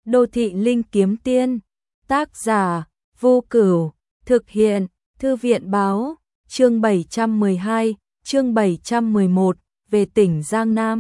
Đô thị linh kiếm tiên, tác giả, Vô Cửu, thực hiện, Thư viện báo, chương 712, chương 711, về tỉnh Giang Nam.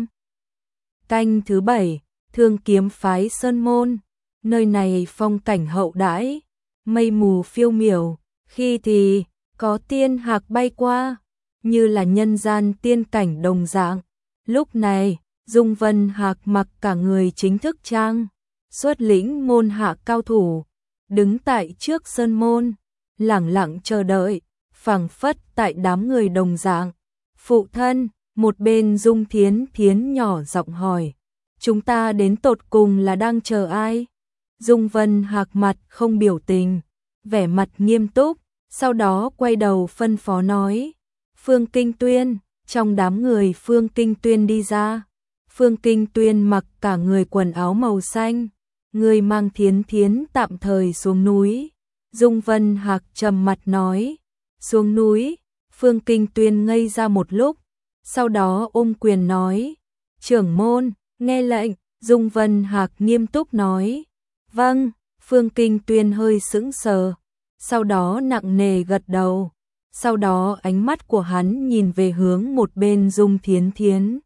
Canh thứ 7, Thương Kiếm phái Sơn Môn, nơi này phong cảnh hậu đãi, mây mù phiêu miểu, khi thì có tiên hạc bay qua, như là nhân gian tiên cảnh đồng dạng. Lúc này, Dung Vân Hạc mặc cả người chính thức trang, xuất lĩnh môn hạ cao thủ, đứng tại trước sơn môn, lẳng lặng chờ đợi, phảng phất tại đám người đồng dạng. Phụ thân, một bên Dung Thiến Thiến nhỏ giọng hỏi, chúng ta đến tột cùng là đang chờ ai? Dung Vân Hạc mặt không biểu tình, vẻ mặt nghiêm túc, sau đó quay đầu phân phó nói, Phương Kinh Tuyên. Trong đám người Phương Kinh Tuyên đi ra, Phương Kinh Tuyên mặc cả người quần áo màu xanh, người mang Thiến Thiến tạm thời xuống núi. Dung Vân Hạc trầm mặt nói, xuống núi. Phương Kinh Tuyên ngây ra một lúc, sau đó ôm quyền nói, trưởng môn, nghe lệnh. Dung Vân Hạc nghiêm túc nói, vâng. Phương Kinh Tuyên hơi sững sờ, sau đó nặng nề gật đầu. Sau đó ánh mắt của hắn nhìn về hướng một bên Dung Thiến Thiến,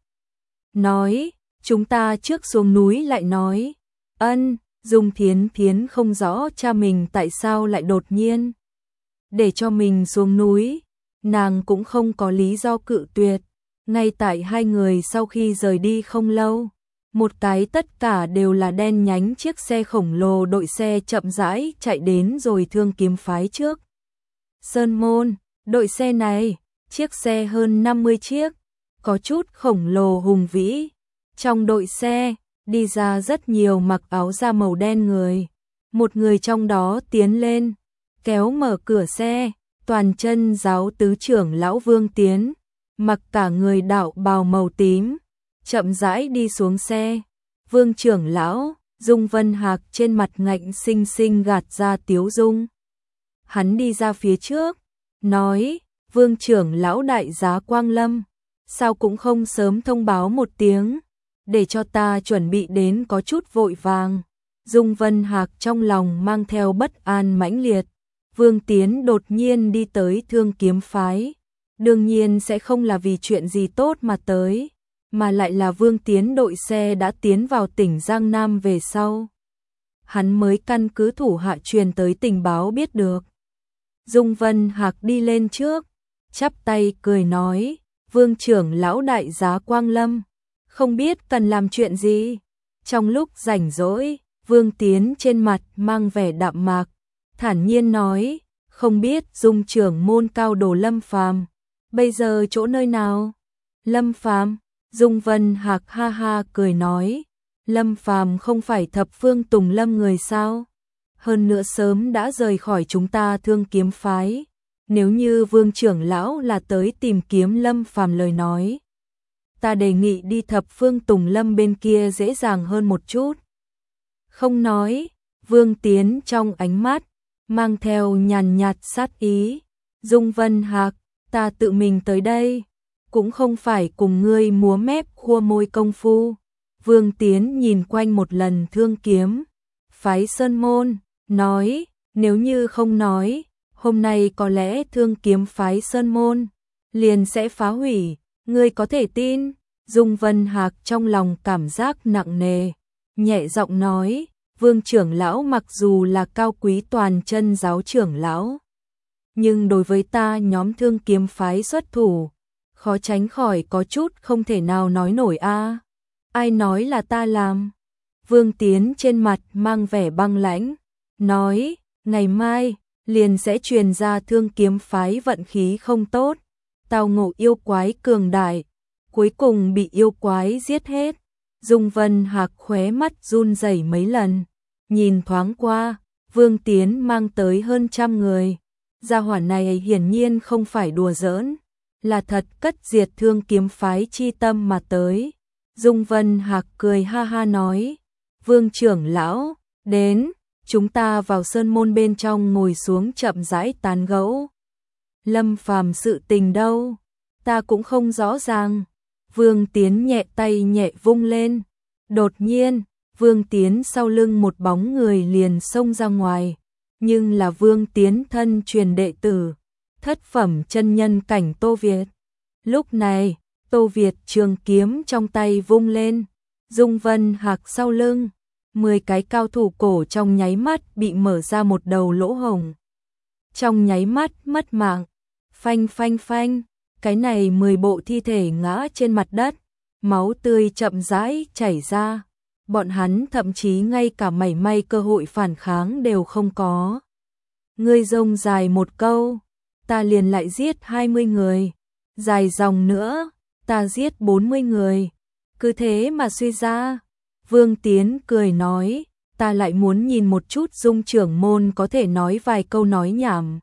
nói, chúng ta trước xuống núi lại nói. Ân. Dung Thiến Thiến không rõ cha mình tại sao lại đột nhiên để cho mình xuống núi, nàng cũng không có lý do cự tuyệt. Ngay tại hai người sau khi rời đi không lâu, một cái tất cả đều là đen nhánh chiếc xe khổng lồ đội xe chậm rãi chạy đến rồi Thương Kiếm phái trước sơn môn. Đội xe này, chiếc xe hơn 50 chiếc, có chút khổng lồ hùng vĩ. Trong đội xe, đi ra rất nhiều mặc áo da màu đen người. Một người trong đó tiến lên, kéo mở cửa xe, toàn chân giáo tứ trưởng lão Vương Tiến, mặc cả người đạo bào màu tím, chậm rãi đi xuống xe. Vương trưởng lão, Dung Vân Hạc trên mặt ngạnh xinh xinh gạt ra tiếu dung. Hắn đi ra phía trước, nói, Vương trưởng lão đại giá Quang Lâm, sao cũng không sớm thông báo một tiếng, để cho ta chuẩn bị đến có chút vội vàng. Dung Vân Hạc trong lòng mang theo bất an mãnh liệt. Vương Tiến đột nhiên đi tới Thương Kiếm phái, đương nhiên sẽ không là vì chuyện gì tốt mà tới, mà lại là Vương Tiến đội xe đã tiến vào tỉnh Giang Nam về sau, hắn mới căn cứ thủ hạ truyền tới tình báo biết được. Dung Vân Hạc đi lên trước, chắp tay cười nói, Vương trưởng lão đại giá Quang Lâm, không biết cần làm chuyện gì. Trong lúc rảnh rỗi, Vương Tiến trên mặt mang vẻ đạm mạc, thản nhiên nói, không biết Dung trưởng môn cao đồ Lâm Phàm bây giờ chỗ nơi nào? Lâm Phàm? Dung Vân Hạc ha ha cười nói, Lâm Phàm không phải thập phương Tùng Lâm người sao? Hơn nữa sớm đã rời khỏi chúng ta Thương Kiếm phái. Nếu như Vương trưởng lão là tới tìm kiếm Lâm Phàm lời nói, ta đề nghị đi thập phương Tùng Lâm bên kia dễ dàng hơn một chút. Không nói. Vương Tiến trong ánh mắt mang theo nhàn nhạt sát ý. Dung Vân Hạc, ta tự mình tới đây, cũng không phải cùng ngươi múa mép khua môi công phu. Vương Tiến nhìn quanh một lần Thương Kiếm phái sơn môn, nói, nếu như không nói, hôm nay có lẽ Thương Kiếm phái sơn môn liền sẽ phá hủy, ngươi có thể tin? Dung Vân Hạc trong lòng cảm giác nặng nề, nhẹ giọng nói, Vương trưởng lão mặc dù là cao quý toàn chân giáo trưởng lão, nhưng đối với ta nhóm Thương Kiếm phái xuất thủ, khó tránh khỏi có chút không thể nào nói nổi a. Ai nói là ta làm? Vương Tiến trên mặt mang vẻ băng lãnh, nói, ngày mai liền sẽ truyền ra Thương Kiếm phái vận khí không tốt, tao ngộ yêu quái cường đại, cuối cùng bị yêu quái giết hết. Dung Vân Hạc khóe mắt run rẩy mấy lần, nhìn thoáng qua, Vương Tiến mang tới hơn 100 người. Gia hỏa này hiển nhiên không phải đùa giỡn, là thật cất diệt Thương Kiếm phái chi tâm mà tới. Dung Vân Hạc cười ha ha nói, Vương trưởng lão, đến, chúng ta vào sơn môn bên trong ngồi xuống chậm rãi tán gẫu. Lâm Phàm sự tình đâu? Ta cũng không rõ ràng. Vương Tiến nhẹ tay nhẹ vung lên. Đột nhiên, Vương Tiến sau lưng một bóng người liền xông ra ngoài, nhưng là Vương Tiến thân truyền đệ tử, thất phẩm chân nhân cảnh Tô Việt. Lúc này, Tô Việt trường kiếm trong tay vung lên, Dung Vân Hạc sau lưng, 10 cái cao thủ cổ trong nháy mắt bị mở ra một đầu lỗ hổng. Trong nháy mắt mất mạng, phanh phanh phanh, cái này 10 bộ thi thể ngã trên mặt đất, máu tươi chậm rãi chảy ra. Bọn hắn thậm chí ngay cả mảy may cơ hội phản kháng đều không có. Ngươi rông dài một câu, ta liền lại giết 20 người, dài dòng nữa, ta giết 40 người. Cứ thế mà suy ra, Vương Tiến cười nói, ta lại muốn nhìn một chút Dung trưởng môn có thể nói vài câu nói nhảm.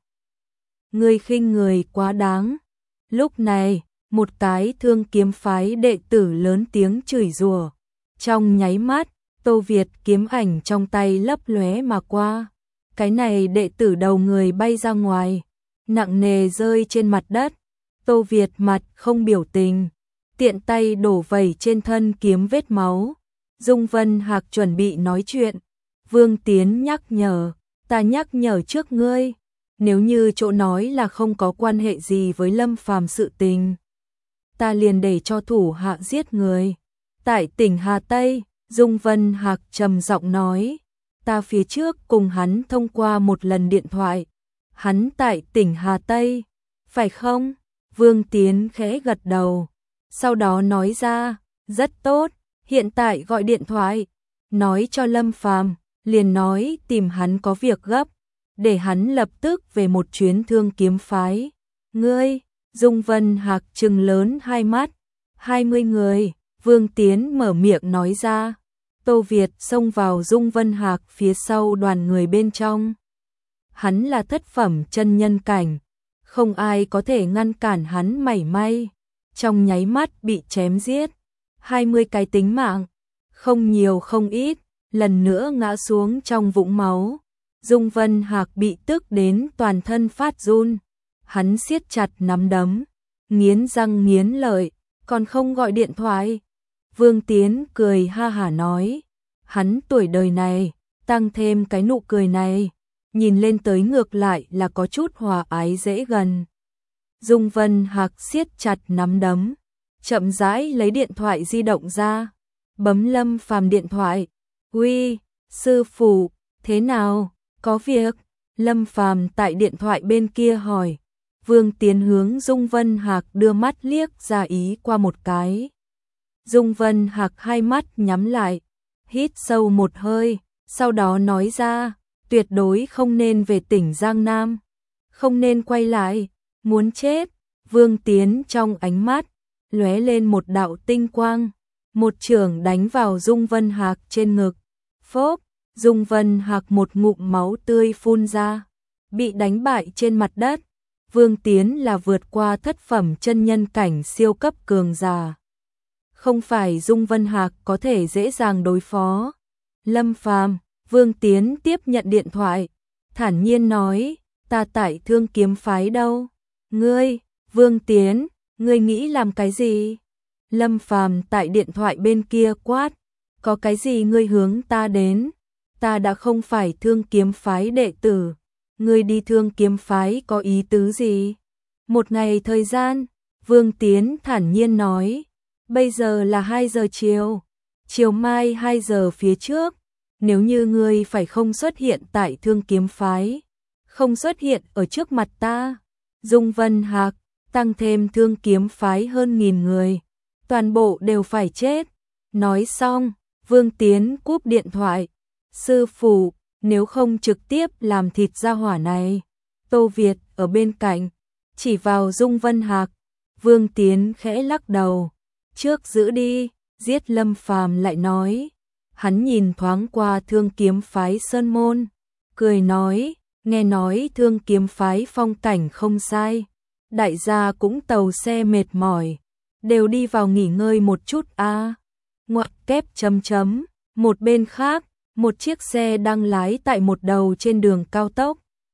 Ngươi khinh người quá đáng. Lúc này, một cái Thương Kiếm phái đệ tử lớn tiếng chửi rủa. Trong nháy mắt, Tô Việt kiếm ảnh trong tay lấp lóe mà qua. Cái này đệ tử đầu người bay ra ngoài, nặng nề rơi trên mặt đất. Tô Việt mặt không biểu tình, tiện tay đổ vẩy trên thân kiếm vết máu. Dung Vân Hạc chuẩn bị nói chuyện. Vương Tiến nhắc nhở, ta nhắc nhở trước ngươi, nếu như chỗ nói là không có quan hệ gì với Lâm Phàm sự tình, ta liền để cho thủ hạ giết người. Tại tỉnh Hà Tây, Dung Vân Hạc trầm giọng nói, ta phía trước cùng hắn thông qua một lần điện thoại. Hắn tại tỉnh Hà Tây, phải không? Vương Tiến khẽ gật đầu, sau đó nói ra, rất tốt, hiện tại gọi điện thoại, nói cho Lâm Phàm, liền nói tìm hắn có việc gấp, để hắn lập tức về một chuyến Thương Kiếm phái. Ngươi, Dung Vân Hạc trừng lớn hai mắt, 20 người, Vương Tiến mở miệng nói ra. Tô Việt xông vào Dung Vân Hạc phía sau đoàn người bên trong. Hắn là thất phẩm chân nhân cảnh, không ai có thể ngăn cản hắn mảy may. Trong nháy mắt bị chém giết, 20 cái tính mạng, không nhiều không ít, lần nữa ngã xuống trong vũng máu. Dung Vân Hạc bị tức đến toàn thân phát run, hắn siết chặt nắm đấm, nghiến răng nghiến lợi, còn không gọi điện thoại. Vương Tiến cười ha hả nói, hắn tuổi đời này, tăng thêm cái nụ cười này, nhìn lên tới ngược lại là có chút hòa ái dễ gần. Dung Vân Hạc siết chặt nắm đấm, chậm rãi lấy điện thoại di động ra, bấm Lâm Phàm điện thoại. Uy, sư phụ, thế nào, có việc? Lâm Phàm tại điện thoại bên kia hỏi. Vương Tiến hướng Dung Vân Hạc đưa mắt liếc ra ý qua một cái. Dung Vân Hạc hai mắt nhắm lại, hít sâu một hơi, sau đó nói ra, tuyệt đối không nên về tỉnh Giang Nam, không nên quay lại, muốn chết. Vương Tiến trong ánh mắt lóe lên một đạo tinh quang, một chưởng đánh vào Dung Vân Hạc trên ngực. Phốp, Dung Vân Hạc một ngụm máu tươi phun ra, bị đánh bại trên mặt đất. Vương Tiến là vượt qua thất phẩm chân nhân cảnh siêu cấp cường giả, không phải Dung Vân Hạc có thể dễ dàng đối phó. Lâm Phàm, Vương Tiến tiếp nhận điện thoại, thản nhiên nói, ta tại Thương Kiếm phái đâu? Ngươi, Vương Tiến, ngươi nghĩ làm cái gì? Lâm Phàm tại điện thoại bên kia quát, có cái gì ngươi hướng ta đến? Ta đã không phải Thương Kiếm phái đệ tử, ngươi đi Thương Kiếm phái có ý tứ gì? Một ngày thời gian, Vương Tiến thản nhiên nói, bây giờ là 2 giờ chiều, chiều mai 2 giờ phía trước, nếu như ngươi phải không xuất hiện tại Thương Kiếm phái, không xuất hiện ở trước mặt ta, Dung Vân Hạc, tăng thêm Thương Kiếm phái hơn 1000 người, toàn bộ đều phải chết. Nói xong, Vương Tiến cúp điện thoại. Sư phụ, nếu không trực tiếp làm thịt gia hỏa này. Tô Việt ở bên cạnh, chỉ vào Dung Vân Hạc. Vương Tiến khẽ lắc đầu, trước giữ đi. Giết Lâm Phàm lại nói. Hắn nhìn thoáng qua Thương Kiếm phái Sơn Môn, cười nói, nghe nói Thương Kiếm phái phong cảnh không sai, đại gia cũng tàu xe mệt mỏi, đều đi vào nghỉ ngơi một chút a. Ngoặc kép chấm chấm, một bên khác, một chiếc xe đang lái tại một đầu trên đường cao tốc.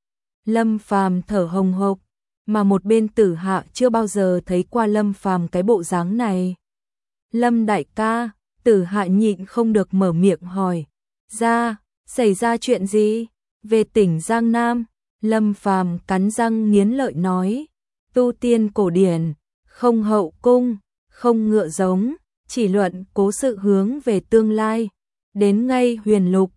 Lâm Phàm thở hồng hộc, mà một bên Tử Hạ chưa bao giờ thấy qua Lâm Phàm cái bộ dáng này. Lâm đại ca, Tử Hại nhịn không được mở miệng hỏi, xảy ra chuyện gì? Về tỉnh Giang Nam, Lâm Phàm cắn răng nghiến lợi nói, tu tiên cổ điển, không hậu cung, không ngựa giống, chỉ luận cố sự hướng về tương lai. Đến ngay Huyền Lục,